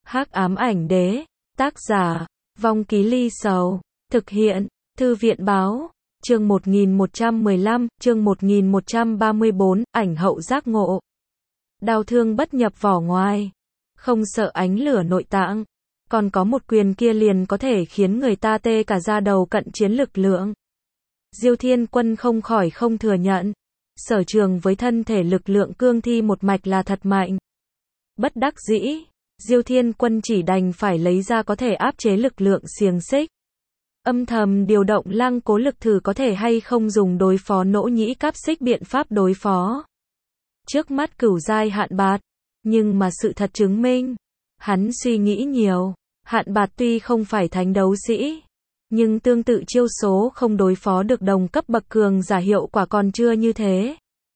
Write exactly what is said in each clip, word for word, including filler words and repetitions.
Hắc ám ảnh đế, tác giả, Vong Ký Ly Sầu, thực hiện, Thư viện báo, chương một nghìn một trăm mười lăm, chương một nghìn một trăm ba mươi bốn, ảnh hậu giác ngộ. Đao thương bất nhập vỏ ngoài, không sợ ánh lửa nội tạng, còn có một quyền kia liền có thể khiến người ta tê cả da đầu cận chiến lực lượng. Diêu Thiên Quân không khỏi không thừa nhận, Sở Trường với thân thể lực lượng cương thi một mạch là thật mạnh. Bất đắc dĩ, Diêu Thiên Quân chỉ đành phải lấy ra có thể áp chế lực lượng xiềng xích. Âm thầm điều động lăng cố lực thử có thể hay không dùng đối phó nỗ nhĩ cáp xích biện pháp đối phó. Trước mắt cửu giai hạn bạt, nhưng mà sự thật chứng minh, hắn suy nghĩ nhiều, hạn bạt tuy không phải thánh đấu sĩ, nhưng tương tự chiêu số không đối phó được đồng cấp bậc cường giả hiệu quả còn chưa như thế.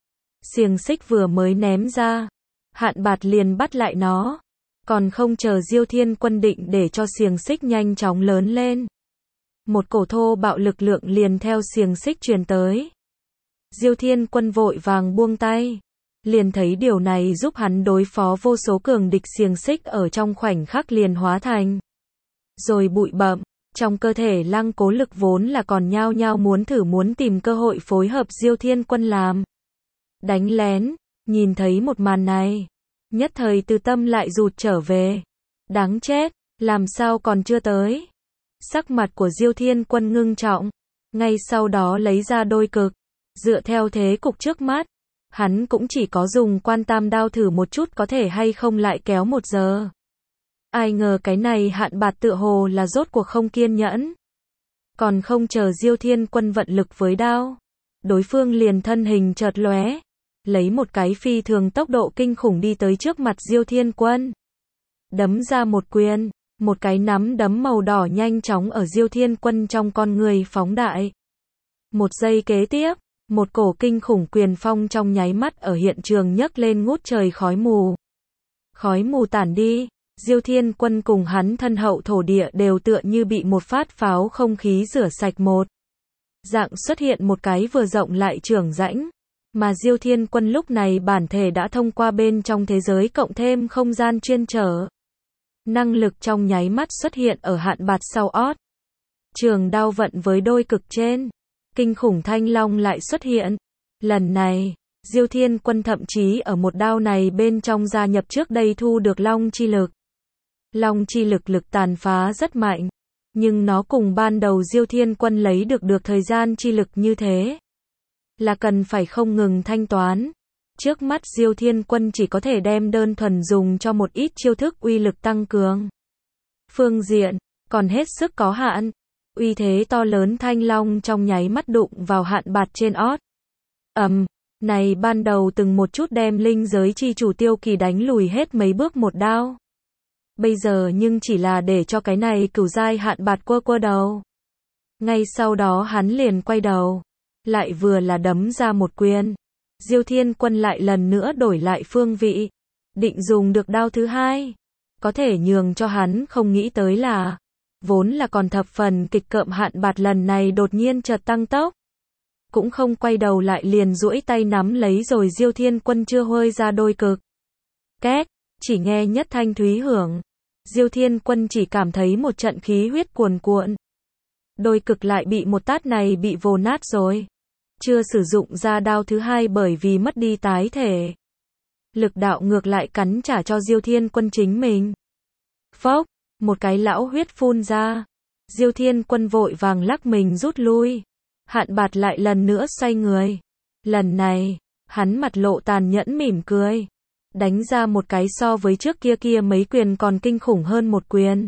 Xiềng xích vừa mới ném ra, hạn bạt liền bắt lại nó, còn không chờ Diêu Thiên Quân định để cho xiềng xích nhanh chóng lớn lên. Một cổ thô bạo lực lượng liền theo xiềng xích truyền tới. Diêu Thiên Quân vội vàng buông tay, liền thấy điều này giúp hắn đối phó vô số cường địch, xiềng xích ở trong khoảnh khắc liền hóa thành rồi bụi bặm. Trong cơ thể lăng cố lực vốn là còn nhao nhao muốn thử muốn tìm cơ hội phối hợp Diêu Thiên Quân làm đánh lén, nhìn thấy một màn này, nhất thời từ tâm lại rụt trở về. Đáng chết, làm sao còn chưa tới? Sắc mặt của Diêu Thiên Quân ngưng trọng, ngay sau đó lấy ra đôi cực, dựa theo thế cục trước mắt, hắn cũng chỉ có dùng quan tam đao thử một chút có thể hay không lại kéo một giờ. Ai ngờ cái này hạn bạt tựa hồ là rốt cuộc không kiên nhẫn. Còn không chờ Diêu Thiên Quân vận lực với đao, đối phương liền thân hình chợt lóe, lấy một cái phi thường tốc độ kinh khủng đi tới trước mặt Diêu Thiên Quân. Đấm ra một quyền, một cái nắm đấm màu đỏ nhanh chóng ở Diêu Thiên Quân trong con người phóng đại. Một giây kế tiếp, một cổ kinh khủng quyền phong trong nháy mắt ở hiện trường nhấc lên ngút trời khói mù. Khói mù tản đi, Diêu Thiên Quân cùng hắn thân hậu thổ địa đều tựa như bị một phát pháo không khí rửa sạch một dạng, xuất hiện một cái vừa rộng lại trưởng rãnh, mà Diêu Thiên Quân lúc này bản thể đã thông qua bên trong thế giới cộng thêm không gian chuyên trở. Năng lực trong nháy mắt xuất hiện ở hạn bạt sau ót. Trường đao vận với đôi cực trên, kinh khủng thanh long lại xuất hiện. Lần này, Diêu Thiên Quân thậm chí ở một đao này bên trong gia nhập trước đây thu được long chi lực. Long chi lực lực tàn phá rất mạnh, nhưng nó cùng ban đầu Diêu Thiên Quân lấy được được thời gian chi lực như thế, là cần phải không ngừng thanh toán. Trước mắt Diêu Thiên Quân chỉ có thể đem đơn thuần dùng cho một ít chiêu thức uy lực tăng cường. Phương diện, còn hết sức có hạn. Uy thế to lớn thanh long trong nháy mắt đụng vào hạn bạt trên ót. Ầm, um, này ban đầu từng một chút đem linh giới chi chủ Tiêu Kỳ đánh lùi hết mấy bước một đao. Bây giờ nhưng chỉ là để cho cái này cửu giai hạn bạt quơ quơ đầu. Ngay sau đó hắn liền quay đầu, lại vừa là đấm ra một quyền. Diêu Thiên Quân lại lần nữa đổi lại phương vị, định dùng được đao thứ hai. Có thể nhường cho hắn không nghĩ tới là, vốn là còn thập phần kịch cợm hạn bạt lần này đột nhiên chợt tăng tốc. Cũng không quay đầu lại liền duỗi tay nắm lấy rồi Diêu Thiên Quân chưa hôi ra đôi cực. Két, chỉ nghe nhất thanh thúy hưởng, Diêu Thiên Quân chỉ cảm thấy một trận khí huyết cuồn cuộn. Đôi cực lại bị một tát này bị vồ nát rồi. Chưa sử dụng ra đao thứ hai bởi vì mất đi tái thể. Lực đạo ngược lại cắn trả cho Diêu Thiên Quân chính mình. Phốc, một cái lão huyết phun ra. Diêu Thiên Quân vội vàng lắc mình rút lui. Hạn bạt lại lần nữa xoay người. Lần này, hắn mặt lộ tàn nhẫn mỉm cười, đánh ra một cái so với trước kia kia mấy quyền còn kinh khủng hơn một quyền.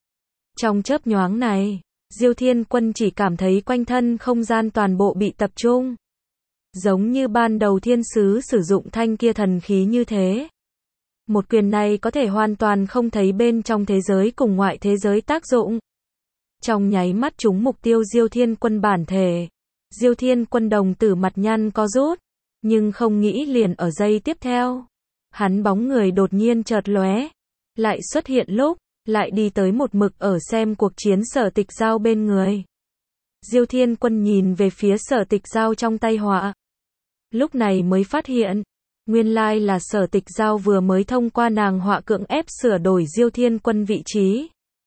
Trong chớp nhoáng này, Diêu Thiên Quân chỉ cảm thấy quanh thân không gian toàn bộ bị tập trung. Giống như ban đầu thiên sứ sử dụng thanh kia thần khí như thế. Một quyền này có thể hoàn toàn không thấy bên trong thế giới cùng ngoại thế giới tác dụng. Trong nháy mắt trúng mục tiêu Diêu Thiên Quân bản thể. Diêu Thiên Quân đồng tử mặt nhăn co rút, nhưng không nghĩ liền ở giây tiếp theo. Hắn bóng người đột nhiên chợt lóe, lại xuất hiện lúc, lại đi tới một mực ở xem cuộc chiến Sở Tịch Giao bên người. Diêu Thiên Quân nhìn về phía Sở Tịch Giao trong tay họa. Lúc này mới phát hiện, Nguyên lai là Sở Tịch Giao vừa mới thông qua nàng họa cưỡng ép sửa đổi Diêu Thiên Quân vị trí.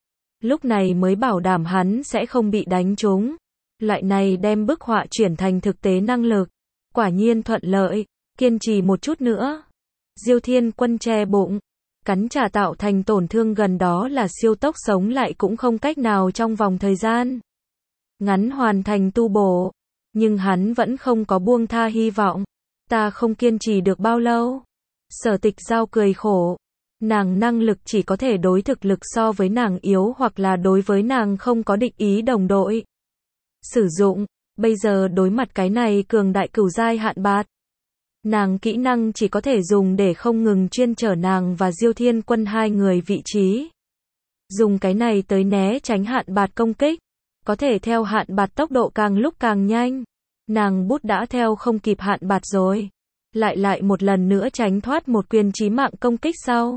Lúc này mới bảo đảm hắn sẽ không bị đánh trúng. Loại này đem bức họa chuyển thành thực tế năng lực. Quả nhiên thuận lợi, kiên trì một chút nữa. Diêu Thiên Quân che bụng, cắn trả tạo thành tổn thương gần đó là siêu tốc sống lại cũng không cách nào trong vòng thời gian ngắn hoàn thành tu bổ. Nhưng hắn vẫn không có buông tha hy vọng. Ta không kiên trì được bao lâu. Sở Tịch Giao cười khổ. Nàng năng lực chỉ có thể đối thực lực so với nàng yếu hoặc là đối với nàng không có định ý đồng đội sử dụng. Bây giờ đối mặt cái này cường đại cửu giai hạn bạt, nàng kỹ năng chỉ có thể dùng để không ngừng chuyên trở nàng và Diêu Thiên Quân hai người vị trí. Dùng cái này tới né tránh hạn bạt công kích. Có thể theo hạn bạt tốc độ càng lúc càng nhanh. Nàng bút đã theo không kịp hạn bạt rồi. Lại lại một lần nữa tránh thoát một quyền chí mạng công kích sau.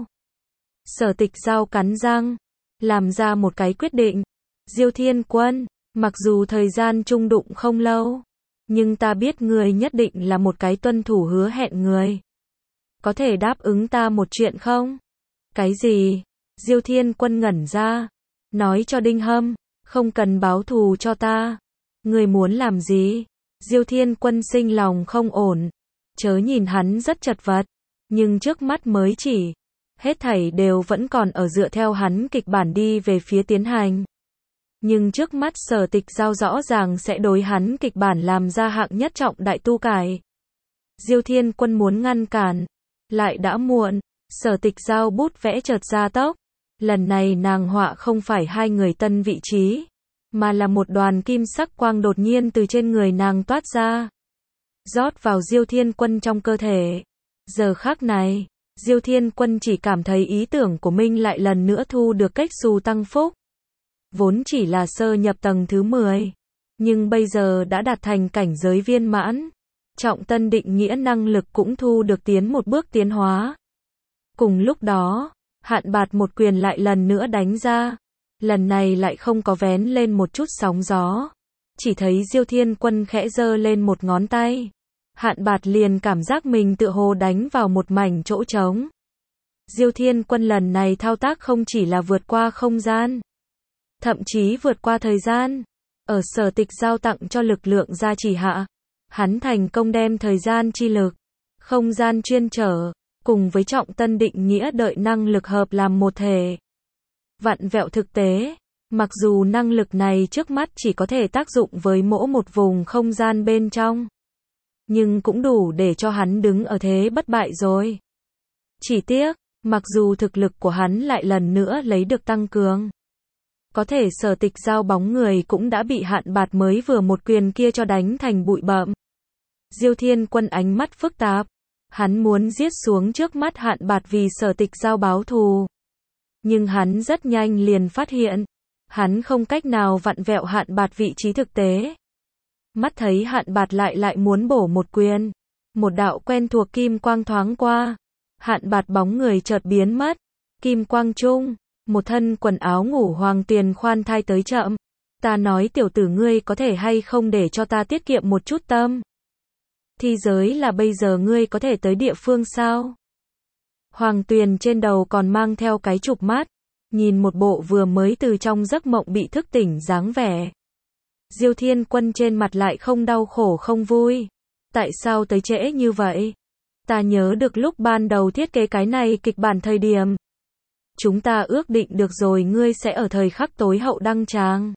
Sở Tịch Giao cắn răng, làm ra một cái quyết định. Diêu Thiên Quân, mặc dù thời gian chung đụng không lâu, nhưng ta biết người nhất định là một cái tuân thủ hứa hẹn người. Có thể đáp ứng ta một chuyện không? Cái gì? Diêu Thiên Quân ngẩn ra, nói cho Đinh Hâm, không cần báo thù cho ta. Người muốn làm gì? Diêu Thiên Quân sinh lòng không ổn. Chớ nhìn hắn rất chật vật, nhưng trước mắt mới chỉ, hết thảy đều vẫn còn ở dựa theo hắn kịch bản đi về phía tiến hành. Nhưng trước mắt Sở Tịch Giao rõ ràng sẽ đối hắn kịch bản làm ra hạng nhất trọng đại tu cải. Diêu Thiên Quân muốn ngăn cản, lại đã muộn. Sở Tịch Giao bút vẽ chợt gia tốc. Lần này nàng họa không phải hai người tân vị trí, mà là một đoàn kim sắc quang đột nhiên từ trên người nàng toát ra, rót vào Diêu Thiên Quân trong cơ thể. Giờ khắc này, Diêu Thiên Quân chỉ cảm thấy ý tưởng của mình lại lần nữa thu được cách xù tăng phúc. Vốn chỉ là sơ nhập tầng thứ mười, nhưng bây giờ đã đạt thành cảnh giới viên mãn. Trọng tân định nghĩa năng lực cũng thu được tiến một bước tiến hóa. Cùng lúc đó, hạn bạt một quyền lại lần nữa đánh ra. Lần này lại không có vén lên một chút sóng gió. Chỉ thấy Diêu Thiên Quân khẽ giơ lên một ngón tay. Hạn bạt liền cảm giác mình tựa hồ đánh vào một mảnh chỗ trống. Diêu Thiên Quân lần này thao tác không chỉ là vượt qua không gian, thậm chí vượt qua thời gian. Ở Sở Tịch Giao tặng cho lực lượng gia trì hạ, hắn thành công đem thời gian chi lực, không gian chuyên trở, cùng với trọng tân định nghĩa đợi năng lực hợp làm một thể. Vặn vẹo thực tế, mặc dù năng lực này trước mắt chỉ có thể tác dụng với mỗi một vùng không gian bên trong, nhưng cũng đủ để cho hắn đứng ở thế bất bại rồi. Chỉ tiếc, mặc dù thực lực của hắn lại lần nữa lấy được tăng cường, có thể Sở Tịch Giao bóng người cũng đã bị hạn bạt mới vừa một quyền kia cho đánh thành bụi bặm. Diêu Thiên Quân ánh mắt phức tạp, hắn muốn giết xuống trước mắt hạn bạt vì Sở Tịch Giao báo thù. Nhưng hắn rất nhanh liền phát hiện, hắn không cách nào vặn vẹo hạn bạt vị trí thực tế. Mắt thấy hạn bạt lại lại muốn bổ một quyền. Một đạo quen thuộc kim quang thoáng qua. Hạn bạt bóng người chợt biến mất. Kim quang chung, một thân quần áo ngủ Hoàng Tuyền khoan thai tới chậm. Ta nói tiểu tử ngươi có thể hay không để cho ta tiết kiệm một chút tâm. Thi giới là bây giờ ngươi có thể tới địa phương sao? Hoàng Tuyền trên đầu còn mang theo cái chụp mắt, nhìn một bộ vừa mới từ trong giấc mộng bị thức tỉnh dáng vẻ. Diêu Thiên Quân trên mặt lại không đau khổ không vui. Tại sao tới trễ như vậy? Ta nhớ được lúc ban đầu thiết kế cái này kịch bản thời điểm, chúng ta ước định được rồi ngươi sẽ ở thời khắc tối hậu đăng tràng.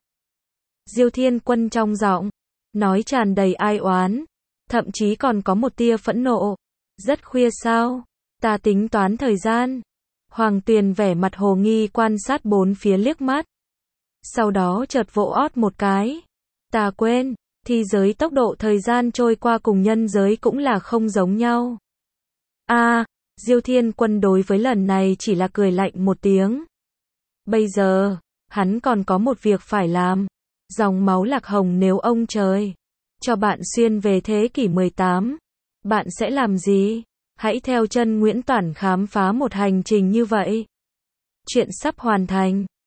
Diêu Thiên Quân trong giọng nói tràn đầy ai oán, thậm chí còn có một tia phẫn nộ. Rất khuya sao? Ta tính toán thời gian. Hoàng Tuyền vẻ mặt hồ nghi quan sát bốn phía liếc mắt. Sau đó chợt vỗ ót một cái. Ta quên, thi giới tốc độ thời gian trôi qua cùng nhân giới cũng là không giống nhau. A, à, Diêu Thiên Quân đối với lần này chỉ là cười lạnh một tiếng. Bây giờ, hắn còn có một việc phải làm. Dòng máu Lạc Hồng nếu ông trời cho bạn xuyên về thế kỷ mười tám, bạn sẽ làm gì? Hãy theo chân Nguyễn Toản khám phá một hành trình như vậy. Chuyện sắp hoàn thành.